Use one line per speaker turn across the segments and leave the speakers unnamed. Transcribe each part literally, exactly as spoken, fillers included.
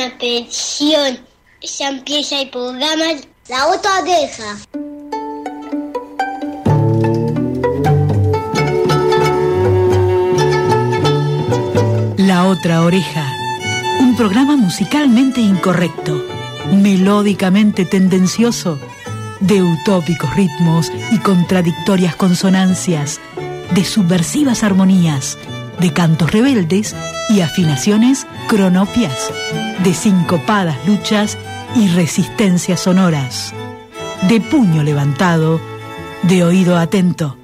Atención, ya empieza el programa La Otra Oreja.
La Otra Oreja, un programa musicalmente incorrecto, melódicamente tendencioso, de utópicos ritmos y contradictorias consonancias, de subversivas armonías, de cantos rebeldes y afinaciones cronopias, de sincopadas luchas y resistencias sonoras, de puño levantado, de oído atento.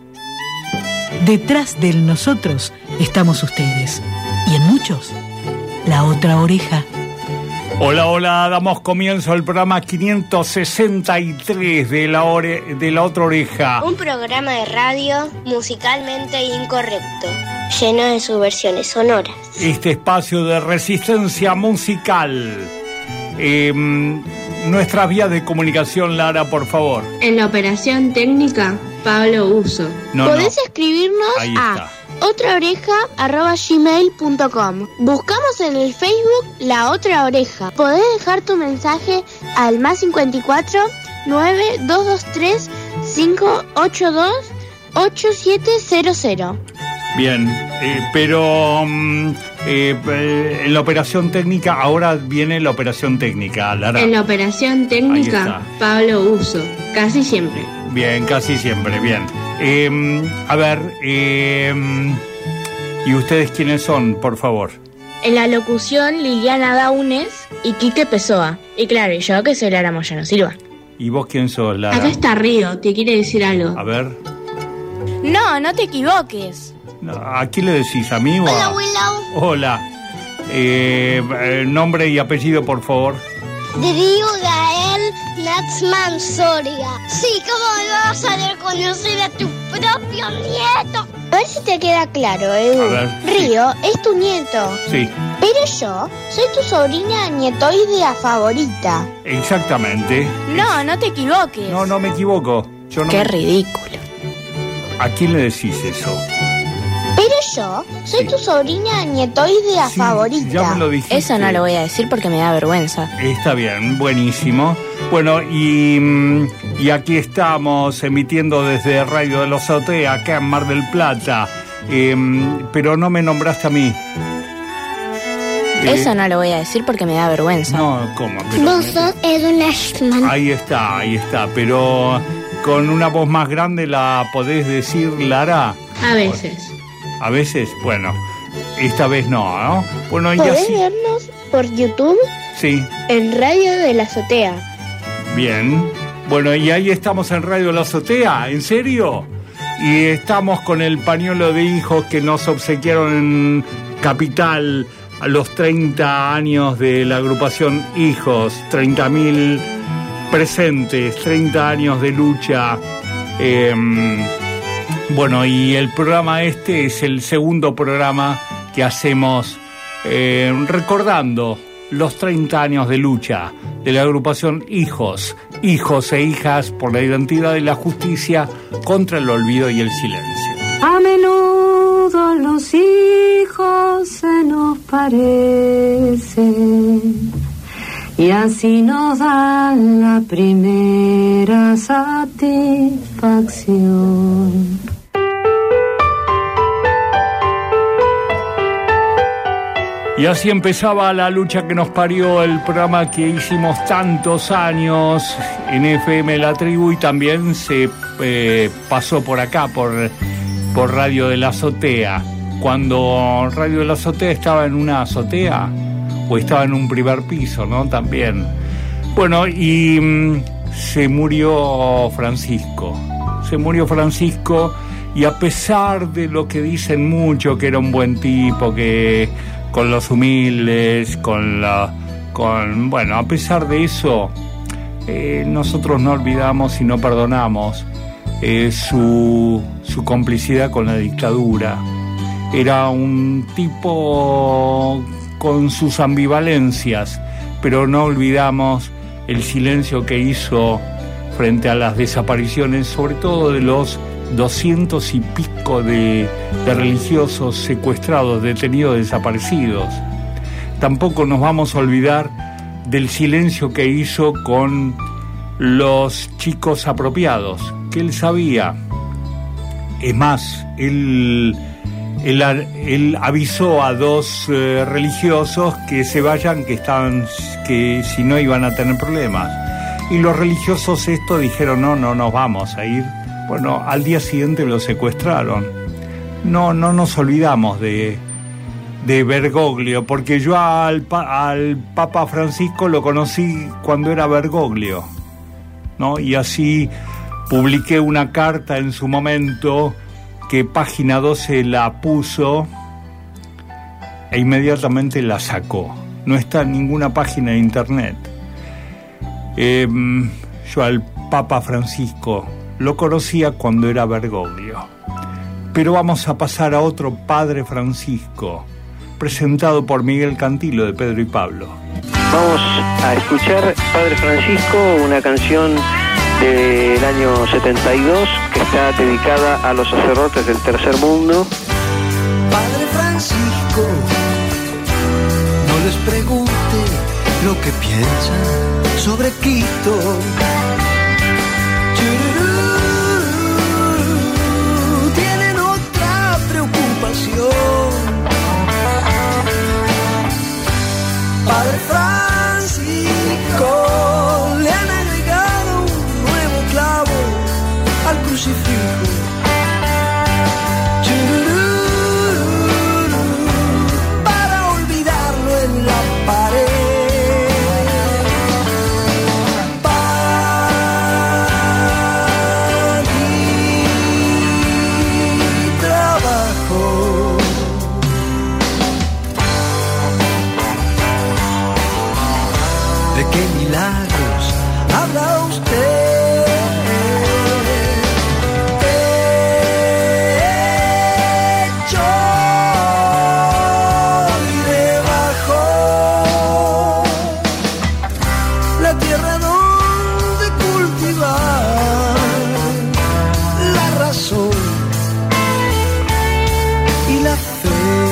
Detrás del nosotros estamos ustedes, y en muchos, la otra oreja.
Hola, hola, damos comienzo al programa quinientos sesenta y tres de la, ore, de la otra oreja.
Un programa de radio musicalmente incorrecto, lleno de subversiones sonoras.
Este espacio de resistencia musical. Eh, nuestra vía de comunicación, Lara, por favor.
En la operación técnica, Pablo Uso.
No,
Podés
no.
escribirnos
Ahí
a
está.
otraoreja arroba gmail punto com. Buscamos en el Facebook La Otra Oreja. Podés dejar tu mensaje al más cincuenta y cuatro, nueve dos dos tres, cinco ocho dos, ocho siete cero cero.
Bien, eh, pero um, eh, eh, en la operación técnica, ahora viene la operación técnica, Lara.
En la operación técnica, Pablo Uso. Casi siempre.
Bien, casi siempre, bien. Eh, a ver, eh, ¿y ustedes quiénes son, por favor?
En la locución, Liliana Daunes y Quique Pessoa. Y claro, y yo que soy Lara Moyano Silva.
¿Y vos quién sos, Lara?
Acá está Río, te quiere decir algo.
A ver,
No, no te equivoques.
¿a quién le decís? ¿A mí o a...?
Hola, Willow.
Hola. Eh, eh, nombre y apellido, por favor.
Darío Gael Natsman Soria. Sí, ¿cómo me vas a reconocer a tu propio nieto? A ver si te queda claro, Edu.
A ver,
Río es tu nieto.
Sí,
Pero yo soy tu sobrina nietoidea favorita.
exactamente.
No, no te equivoques.
No, no me equivoco. Yo no
Qué
me-
ridículo.
¿A quién le decís eso?
Pero yo soy
Sí.
tu sobrina nietoidea
Sí,
favorita.
ya me lo dijiste.
Eso no lo voy a decir porque me da vergüenza.
Está bien, buenísimo. Bueno, y, mm, y aquí estamos emitiendo desde Radio de los Azotea, acá en Mar del Plata. Eh, pero no me nombraste a mí. Eh,
Eso no lo voy a decir porque me da vergüenza.
No, ¿cómo? Pero-
Vos sos Edwin Ashman.
Ahí está, ahí está. Pero con una voz más grande la podés decir, Lara.
A veces.
A veces, bueno, esta vez no, ¿no? Bueno, y
Podés
así.
vernos por YouTube
Sí.
en Radio de la Azotea.
Bien, bueno, y ahí estamos en Radio La Azotea, ¿en serio? Y estamos con el pañuelo de hijos que nos obsequiaron en Capital a los treinta años de la agrupación Hijos, treinta mil presentes, treinta años de lucha. Eh, bueno, y el programa este es el segundo programa que hacemos eh, recordando los treinta años de lucha de la agrupación Hijos, hijos e hijas por la identidad y la justicia contra el olvido y el silencio.
A menudo los hijos se nos parecen y así nos dan la primera satisfacción.
Y así empezaba la lucha que nos parió, el programa que hicimos tantos años en F M La Tribu y también se eh, pasó por acá, por, por Radio de la Azotea. Cuando Radio de la Azotea estaba en una azotea o estaba en un primer piso, ¿no? También. Bueno, y mm, se murió Francisco. Se murió Francisco y a pesar de lo que dicen mucho, que era un buen tipo, que... con los humildes, con la, con, bueno, a pesar de eso, eh, nosotros no olvidamos y no perdonamos eh, su, su complicidad con la dictadura. Era un tipo con sus ambivalencias, pero no olvidamos el silencio que hizo frente a las desapariciones, sobre todo de los doscientos y pico de, de religiosos secuestrados, detenidos, desaparecidos. Tampoco nos vamos a olvidar del silencio que hizo con los chicos apropiados, que él sabía. Es más, él, él, él avisó a dos eh, religiosos que se vayan, que estaban, que si no iban a tener problemas. Y los religiosos estos dijeron, no, no nos vamos a ir. Bueno, al día siguiente lo secuestraron. No, no nos olvidamos de, de Bergoglio, porque yo al, al Papa Francisco lo conocí cuando era Bergoglio, ¿no? Y así publiqué una carta en su momento que Página doce la puso e inmediatamente la sacó. No está en ninguna página de internet. Eh, yo al Papa Francisco lo conocía cuando era Bergoglio. Pero vamos a pasar a otro Padre Francisco, presentado por Miguel Cantilo de Pedro y Pablo.
Vamos a escuchar Padre Francisco, una canción del año setenta y dos que está dedicada a los sacerdotes del tercer mundo.
Padre Francisco, no les pregunte lo que piensan sobre Quito. Padre Francisco, le han agregado un nuevo clavo al crucifijo. Para olvidarlo en la pared. Habla usted, hecho y debajo la tierra donde cultivar la razón y la fe.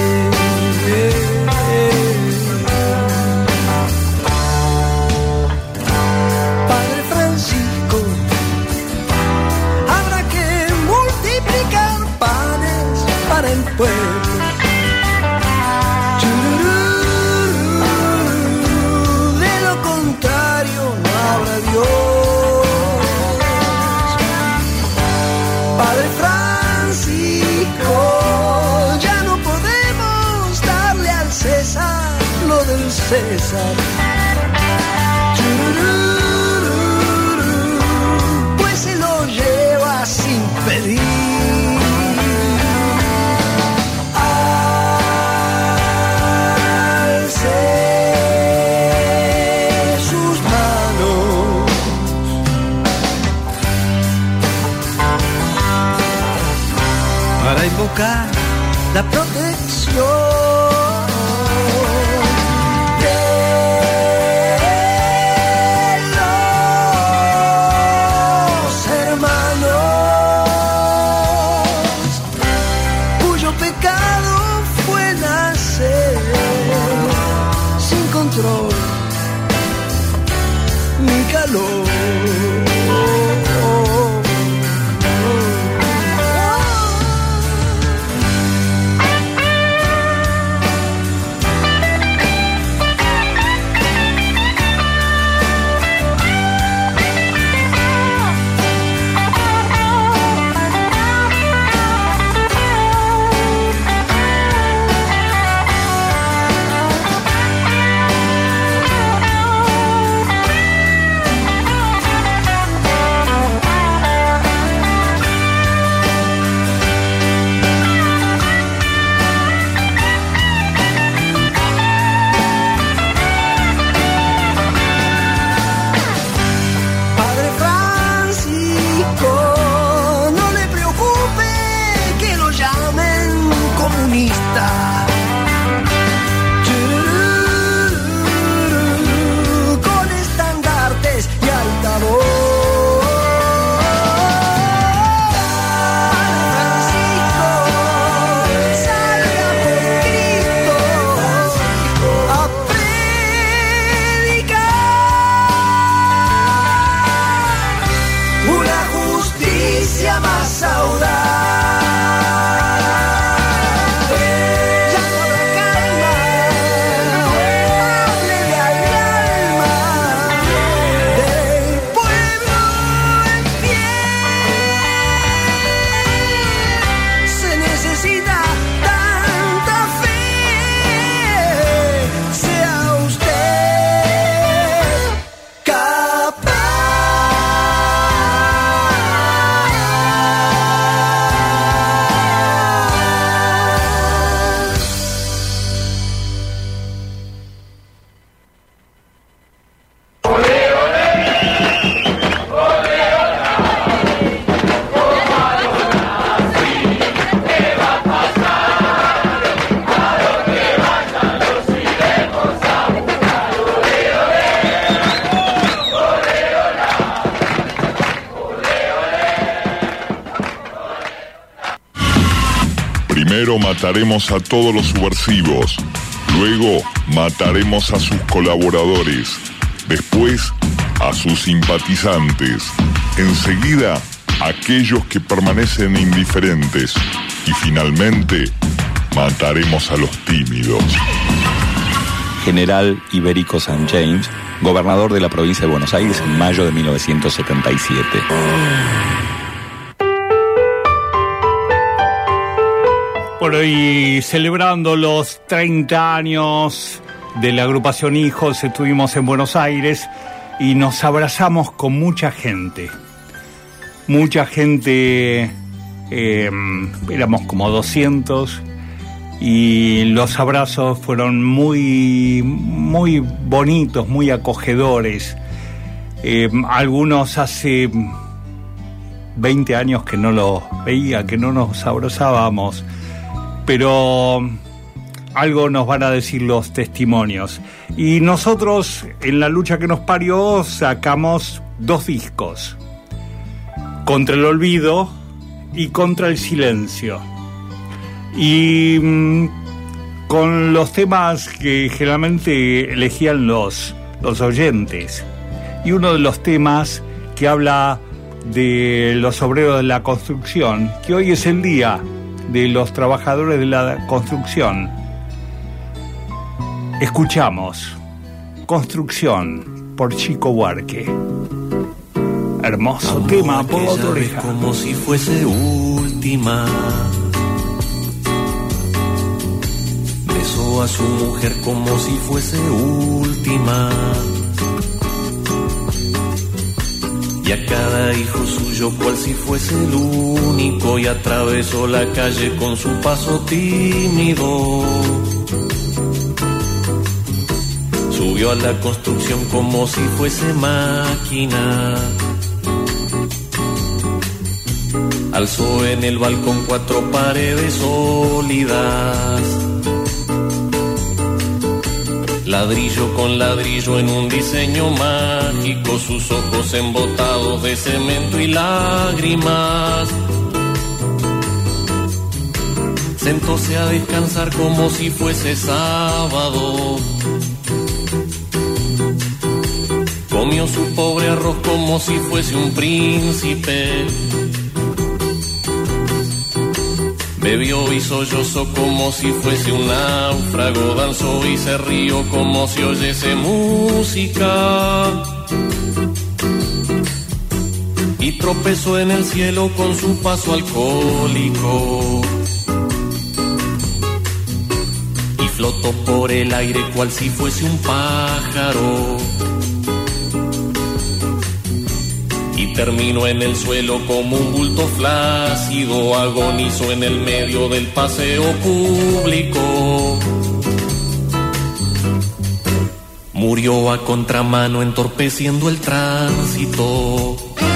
El pueblo, de lo contrario no habrá Dios. Padre Francisco, ya no podemos darle al César lo del César, pues se lo lleva sin pedir. Para invocar la protección de los hermanos, cuyo pecado fue nacer sin control ni calor.
Primero mataremos a todos los subversivos, luego mataremos a sus colaboradores, después a sus simpatizantes, enseguida a aquellos que permanecen indiferentes y finalmente mataremos a los tímidos.
General Ibérico San James, gobernador de la provincia de Buenos Aires en mayo de mil novecientos setenta y siete.
Bueno, y celebrando los treinta años de la agrupación Hijos, estuvimos en Buenos Aires y nos abrazamos con mucha gente. Mucha gente, eh, éramos como doscientos, y los abrazos fueron muy, muy bonitos, muy acogedores. Eh, algunos hace veinte años que no los veía, que no nos abrazábamos, pero algo nos van a decir los testimonios. Y nosotros, en la lucha que nos parió, sacamos dos discos: Contra el olvido y Contra el silencio. Y mmm, con los temas que generalmente elegían los, los oyentes. Y uno de los temas que habla de los obreros de la construcción, que hoy es el día de los trabajadores de la construcción. Escuchamos Construcción por Chico Buarque. Hermoso
Amo
tema por la otra oreja.
Como si fuese última. Besó a su mujer como si fuese última. Y a cada hijo suyo cual si fuese el único. Y atravesó la calle con su paso tímido. Subió a la construcción como si fuese máquina. Alzó en el balcón cuatro paredes sólidas. Ladrillo con ladrillo en un diseño mágico. Sus ojos embotados de cemento y lágrimas. Sentóse a descansar como si fuese sábado. Comió su pobre arroz como si fuese un príncipe. Bebió y sollozó como si fuese un náufrago. Danzó y se rió como si oyese música. Y tropezó en el cielo con su paso alcohólico. Y flotó por el aire cual si fuese un pájaro. Y terminó en el suelo como un bulto flácido. Agonizó en el medio del paseo público. Murió a contramano entorpeciendo el tránsito.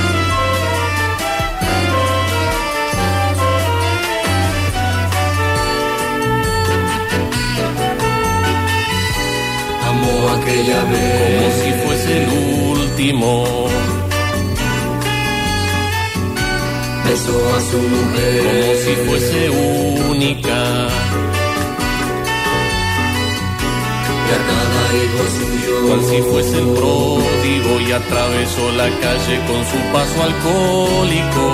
Amó aquella vez como si fuese el último. Besó a su mujer como si fuese única. Y a cada hijo suyo cual si fuese el pródigo. Y atravesó la calle con su paso alcohólico.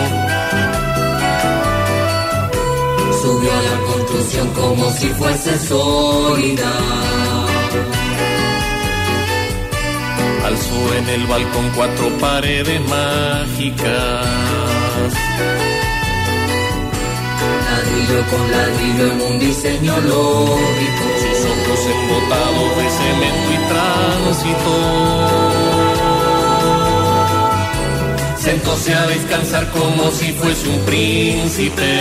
Subió a la construcción como si fuese sólida. Alzó en el balcón cuatro paredes mágicas. Ladrillo con ladrillo en un diseño lógico. Sus ojos embotados de cemento y tránsito. Sentóse a descansar como si fuese un príncipe.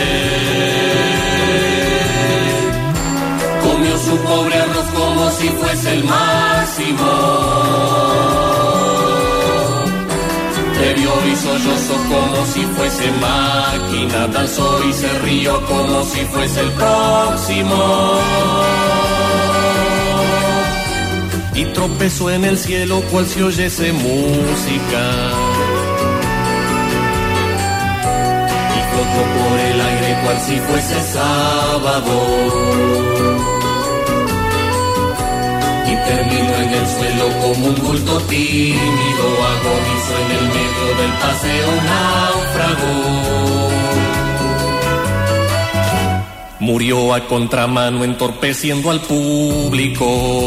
Comió su pobre arroz como si fuese el máximo. Bebió y sollozó como si fuese máquina. Danzó y se rió como si fuese el próximo. Y tropezó en el cielo cual si oyese música. Y flotó por el aire cual si fuese sábado. Y terminó en el suelo como un bulto tímido, agonizó en el medio del paseo náufrago. Murió a contramano entorpeciendo al público.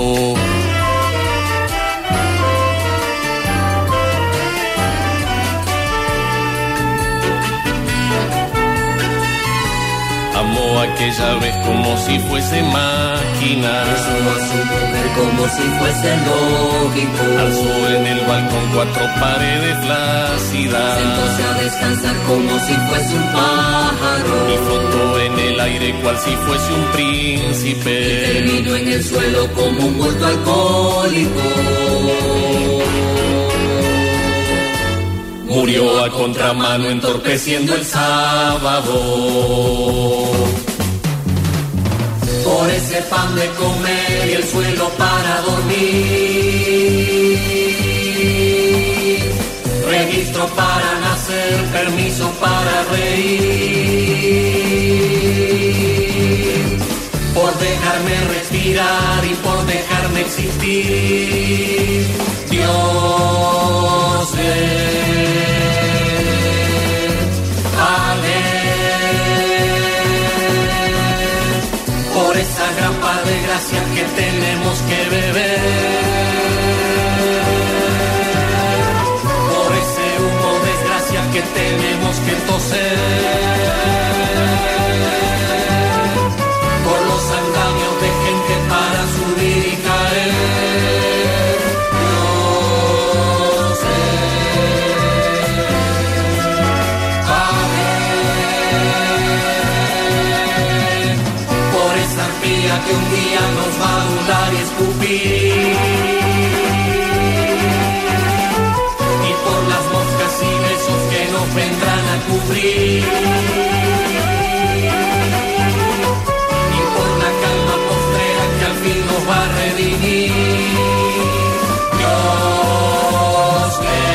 Amó aquella vez como si fuese máquina.
Besó a su mujer como si fuese lógico.
Alzó en el balcón cuatro paredes flácidas.
Sentóse a descansar como si fuese un pájaro.
Y flotó en el aire cual si fuese un príncipe.
Y terminó en el suelo como un bulto alcohólico.
Murió a contramano entorpeciendo el sábado.
Por ese pan de comer y el suelo para dormir. Registro para nacer, permiso para reír. Por dejarme respirar y por dejarme existir. Dios por esa gran par de gracias que tenemos que beber, por ese humo desgracia que tenemos que toser, por los engaños de gente para subir y caer. Dios que un día nos va a adular y escupir, y por las moscas y besos que nos vendrán a cubrir, y por la calma postrera que al fin nos va a redimir. Dios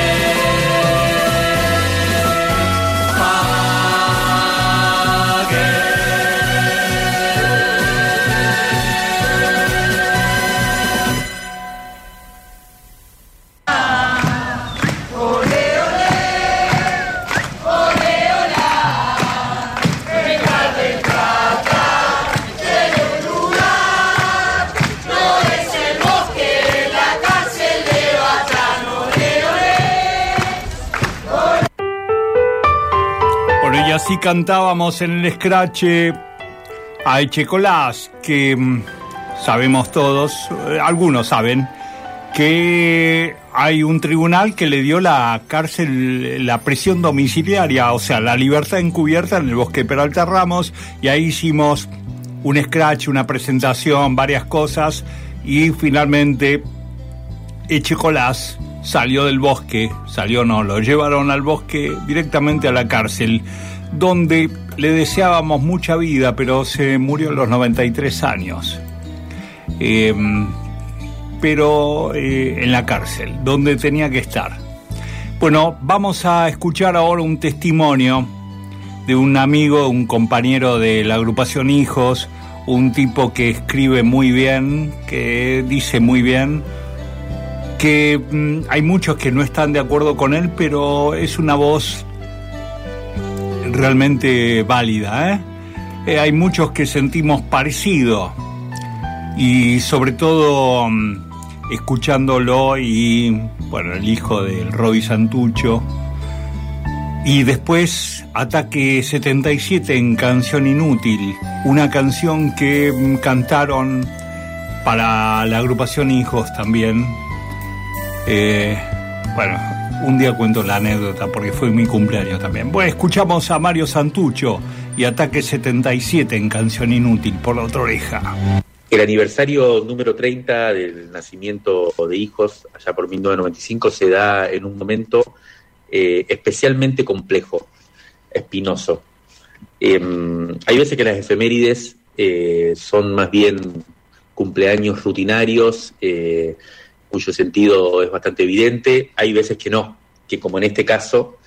Y así cantábamos en el scratch a Echecolás, que mmm, sabemos todos, eh, algunos saben, que hay un tribunal que le dio la cárcel, la prisión domiciliaria, o sea, la libertad encubierta en el Bosque Peralta Ramos, y ahí hicimos un scratch, una presentación, varias cosas, y finalmente Echecolás salió del bosque, salió no, lo llevaron al bosque directamente a la cárcel, donde le deseábamos mucha vida, pero se murió a los noventa y tres años. Eh, pero eh, en la cárcel, donde tenía que estar. Bueno, vamos a escuchar ahora un testimonio de un amigo, un compañero de la agrupación Hijos, un tipo que escribe muy bien, que dice muy bien, que mmm, hay muchos que no están de acuerdo con él, pero es una voz realmente válida, ¿eh? Eh, hay muchos que sentimos parecido, y sobre todo mmm, escuchándolo, y bueno, el hijo del Roby Santucho, y después Ataque setenta y siete en Canción Inútil, una canción que mmm, cantaron para la agrupación Hijos también. Eh, bueno, un día cuento la anécdota porque fue mi cumpleaños también. Bueno, escuchamos a Mario Santucho y Ataque setenta y siete en Canción Inútil por La Otra Oreja.
El aniversario número treinta del nacimiento de Hijos, allá por mil novecientos noventa y cinco, se da en un momento eh, especialmente complejo, espinoso. Eh, hay veces que las efemérides eh, son más bien cumpleaños rutinarios, eh, cuyo sentido es bastante evidente. Hay veces que no, que como en este caso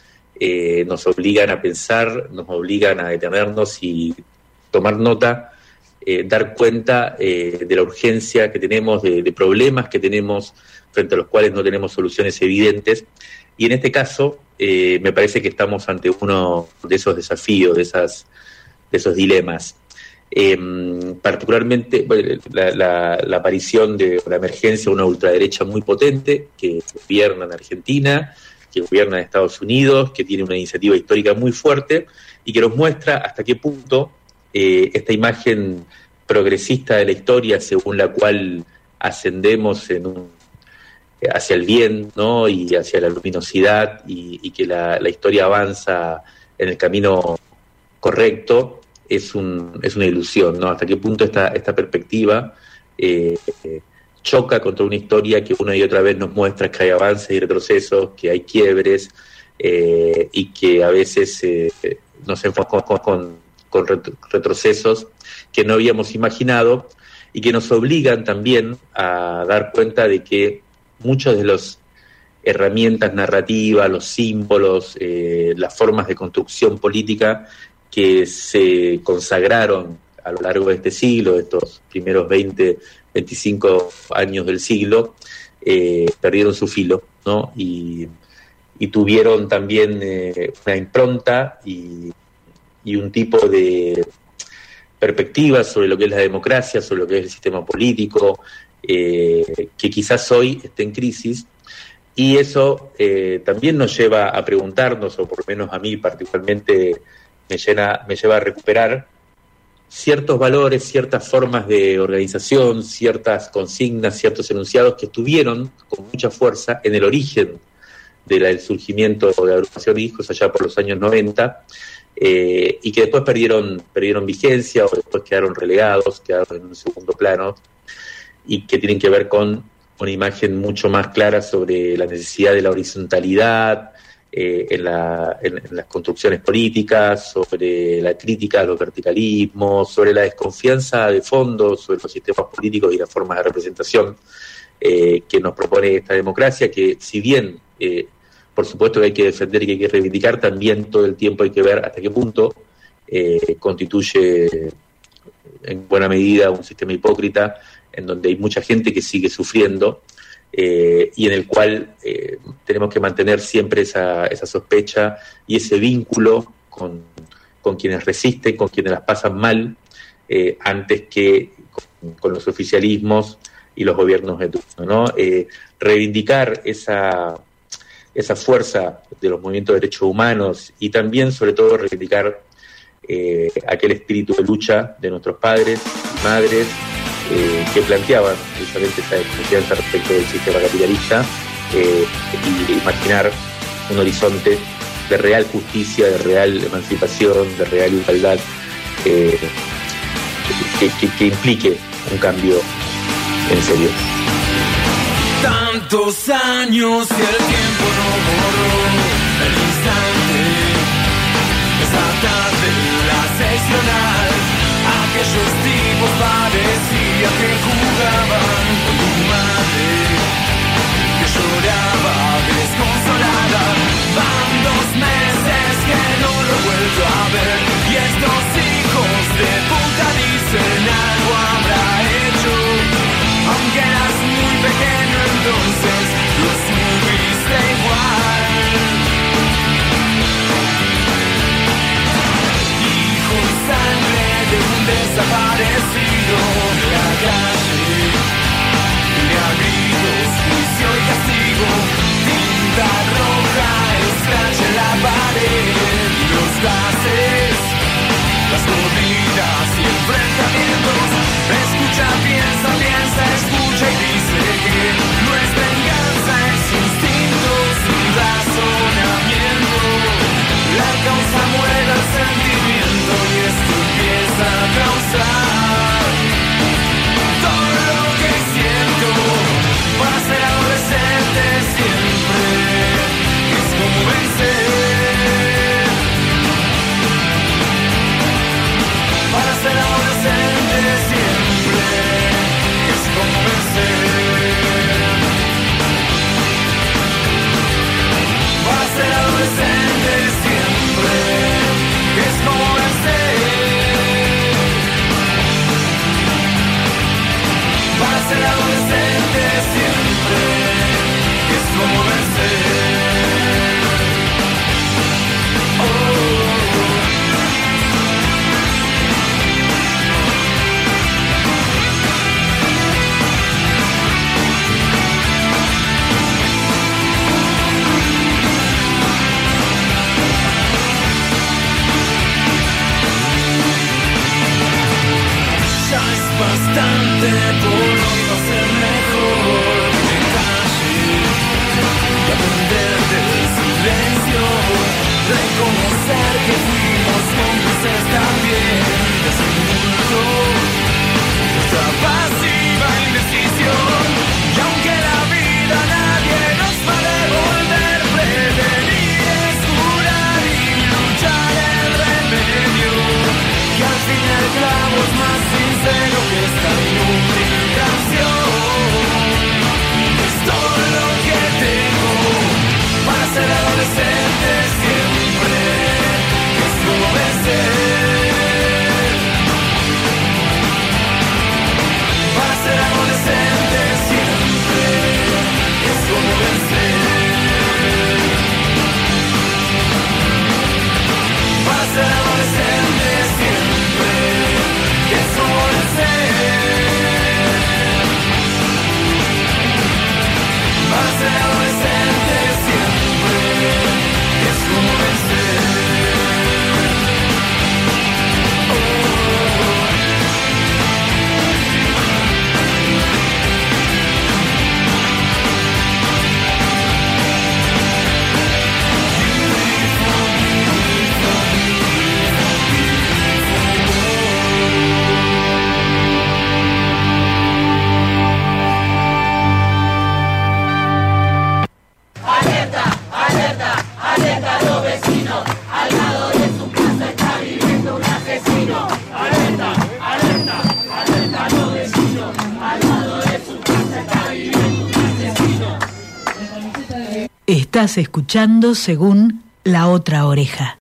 eh, nos obligan a pensar, nos obligan a detenernos y tomar nota, eh, dar cuenta eh, de la urgencia que tenemos, de, de problemas que tenemos frente a los cuales no tenemos soluciones evidentes. Y en este caso, eh, me parece que estamos ante uno de esos desafíos, de, esas, de esos dilemas. Eh, particularmente bueno, la, la, la aparición de la emergencia de una ultraderecha muy potente que gobierna en Argentina, que gobierna en Estados Unidos, que tiene una iniciativa histórica muy fuerte y que nos muestra hasta qué punto eh, esta imagen progresista de la historia, según la cual ascendemos en un, hacia el bien, ¿no? Y hacia la luminosidad y, y que la, la historia avanza en el camino correcto, es un es una ilusión, ¿no? Hasta qué punto esta, esta perspectiva eh, choca contra una historia que una y otra vez nos muestra que hay avances y retrocesos, que hay quiebres eh, y que a veces eh, nos enfocamos con, con retrocesos que no habíamos imaginado y que nos obligan también a dar cuenta de que muchas de las herramientas narrativas, los símbolos, eh, las formas de construcción política que se consagraron a lo largo de este siglo, de estos primeros veinte, veinticinco años del siglo, eh, perdieron su filo, ¿no? Y, y tuvieron también eh, una impronta y, y un tipo de perspectiva sobre lo que es la democracia, sobre lo que es el sistema político, eh, que quizás hoy esté en crisis. Y eso eh, también nos lleva a preguntarnos, o por lo menos a mí particularmente me, llena, me lleva a recuperar ciertos valores, ciertas formas de organización, ciertas consignas, ciertos enunciados que estuvieron con mucha fuerza en el origen del surgimiento de la agrupación Hijos allá por los años noventa, eh, y que después perdieron, perdieron vigencia o después quedaron relegados, quedaron en un segundo plano, y que tienen que ver con una imagen mucho más clara sobre la necesidad de la horizontalidad eh, en, la, en, en las construcciones políticas, sobre la crítica a los verticalismos, sobre la desconfianza de fondo sobre los sistemas políticos y las formas de representación eh, que nos propone esta democracia, que si bien eh, por supuesto que hay que defender y que hay que reivindicar, también todo el tiempo hay que ver hasta qué punto eh, constituye en buena medida un sistema hipócrita en donde hay mucha gente que sigue sufriendo eh, y en el cual eh, tenemos que mantener siempre esa, esa sospecha y ese vínculo con, con quienes resisten, con quienes las pasan mal, eh, antes que con, con los oficialismos y los gobiernos de turno, ¿no? Eh, reivindicar esa, esa fuerza de los movimientos de derechos humanos y también, sobre todo, reivindicar eh, aquel espíritu de lucha de nuestros padres y madres, Eh, que planteaban justamente esa desconfianza respecto del sistema capitalista eh, y imaginar un horizonte de real justicia, de real emancipación, de real igualdad eh, que, que, que implique un cambio en serio.
Tantos años y el tiempo no borró el instante, esa tarde la seccional. Aquellos tipos parecía que jugaban con tu madre, que lloraba desconsolada. Van dos meses que no lo he vuelto a ver, y estos hijos de puta dicen algo habrá hecho. Aunque eras muy pequeño entonces, lo supiste igual.
Estás escuchando según La Otra Oreja.